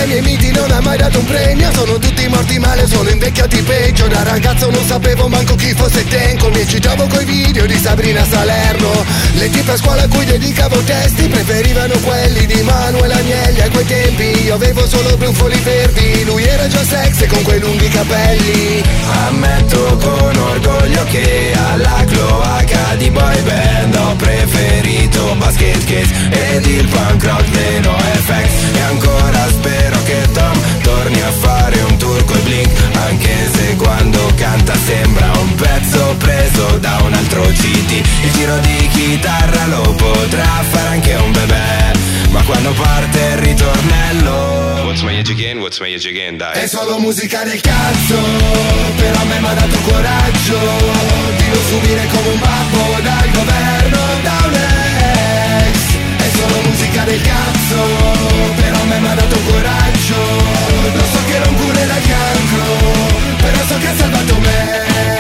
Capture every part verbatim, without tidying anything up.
ai miei miti non ha mai dato un premio. Sono tutti morti male, sono invecchiati peggio. Da ragazzo non sapevo manco chi fosse Tenco. Mi eccitavo coi video di Sabrina Salerno. Le tipe a scuola a cui dedicavo testi preferivano quelli di Manuel Agnelli. A quei tempi io avevo solo brufoli verdi. Lui era già sexy con quei lunghi capelli. Ammetto con orgoglio che alla cloaca di boy band ho preferito Basket Case ed il punk rock dei NoFX. E ancora spero che Tom torni a fare un tour coi Blink, anche se quando canta sembra un pezzo preso da un altro C D. Il giro di chitarra lo potrà fare anche un bebè, ma quando parte il ritornello What's my age again, what's my age again, dai. È solo musica del cazzo, però a me m'ha dato coraggio di non subire come un babbo dal governo, da un ex. È solo musica del cazzo, però a me m'ha dato coraggio. Lo so che non cura da cancro, però so che ha salvato me.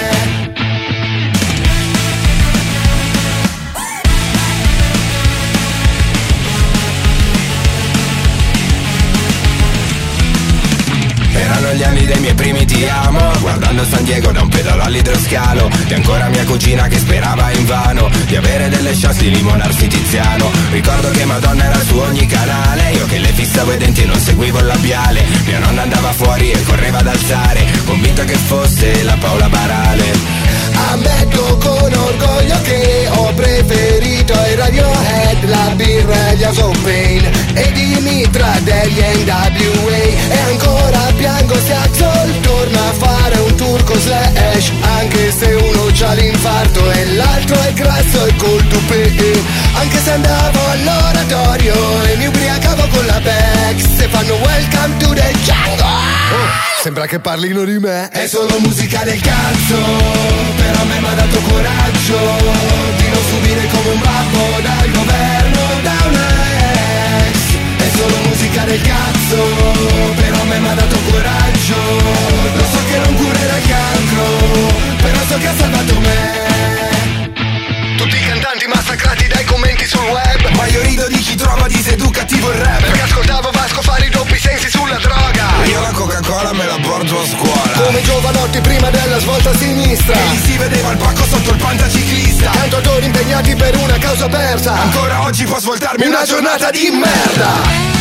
Erano gli anni dei miei primi ti amo, guardando San Diego da un pedalo all'idroscalo. E ancora mia cugina che sperava invano di avere delle chance di limonarsi Tiziano. Ricordo che Madonna era su ogni canale, io che le fissavo i denti e non seguivo il labiale. Mia nonna andava fuori e correva ad alzare, convinta che fosse la Paola Barale. Ammetto con orgoglio che ho preferito i Radiohead, la birra e gli House of Pain e di Mitra degli N W A. E ancora piango se Axel torna a fare un tour con Slash, anche se uno c'ha l'infarto e l'altro è grasso e col tupé. Anche se andavo all'oratorio e mi ubriacavo con la Bex, se fanno Welcome to the Jungle, oh, sembra che parlino di me. È solo musica del cazzo, però a me m'ha dato coraggio di non subire come un babbo dal governo, da un ex. È solo musica del cazzo, però a me m'ha dato coraggio. Lo so che non cura da cancro, però so che ha salvato me. Tutti i cantanti massacrati dai commenti sul web, ma io rido di chi trova diseducativo il rap, perché ascoltavo Vasco fare i doppi sensi sulla droga. Io la Coca-Cola me la porto a scuola, come giovanotti prima della svolta a sinistra. E gli si vedeva il pacco sotto il pantaciclista. Cantautori impegnati per una causa persa, ancora oggi può svoltarmi una giornata di merda.